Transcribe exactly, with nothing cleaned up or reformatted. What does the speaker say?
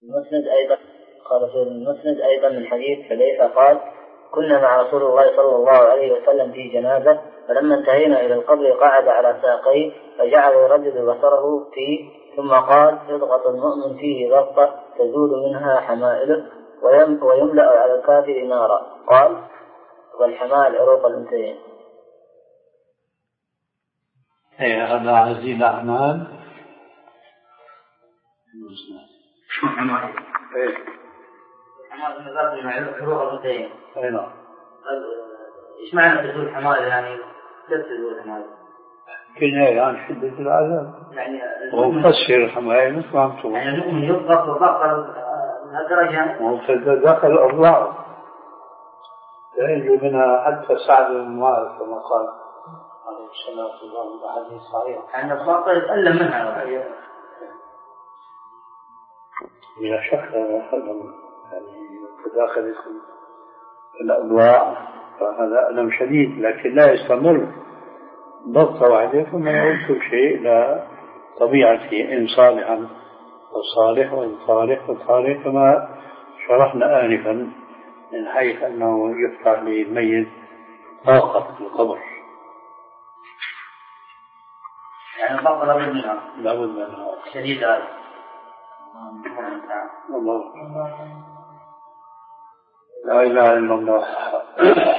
المسند أيضا قال في المسند أيضا من حديث حذيفة قال كنا مع رسول الله صلى الله عليه وسلم في جنازة فلما انتهينا إلى القبر قعد على ساقيه فجعل يردد بصره فيه ثم قال يضغط المؤمن فيه ضغطة تزول منها حمائله ويملأ على الكافر نارا. قال والحمال عروق الأنثيين. اي هذا عزيز الأعمال. شو حمال؟ ايه حمال من ضرب عروق الأنثيين. اي نعم. ايش معنى تزول حمال يعني كيف تزول حمال؟ كناية يعني شدة العذاب يعني ومفسر الحماية مثل ما عم تقول يعني المؤمن يضغط وضغط من هالدرجة وتتدخل أضلاعه ينجو منها حتى سعد بن معاذ كما قال عليه الصلاة والسلام بحديث صحيح يعني الضغط يتألم منها بلا شك هذا يعني تداخل الأضلاع فهذا ألم شديد لكن لا يستمر ضغط واحدة ثم يعود كل شيء إلى طبيعته إن صالحا وصالح وإن صالح وصالح كما شرحنا آنفا من حيث أنه يفتح للميت طاقة القبر يعني الضغط لابد منها لابد منها شديد هذا الله لا إله إلا الله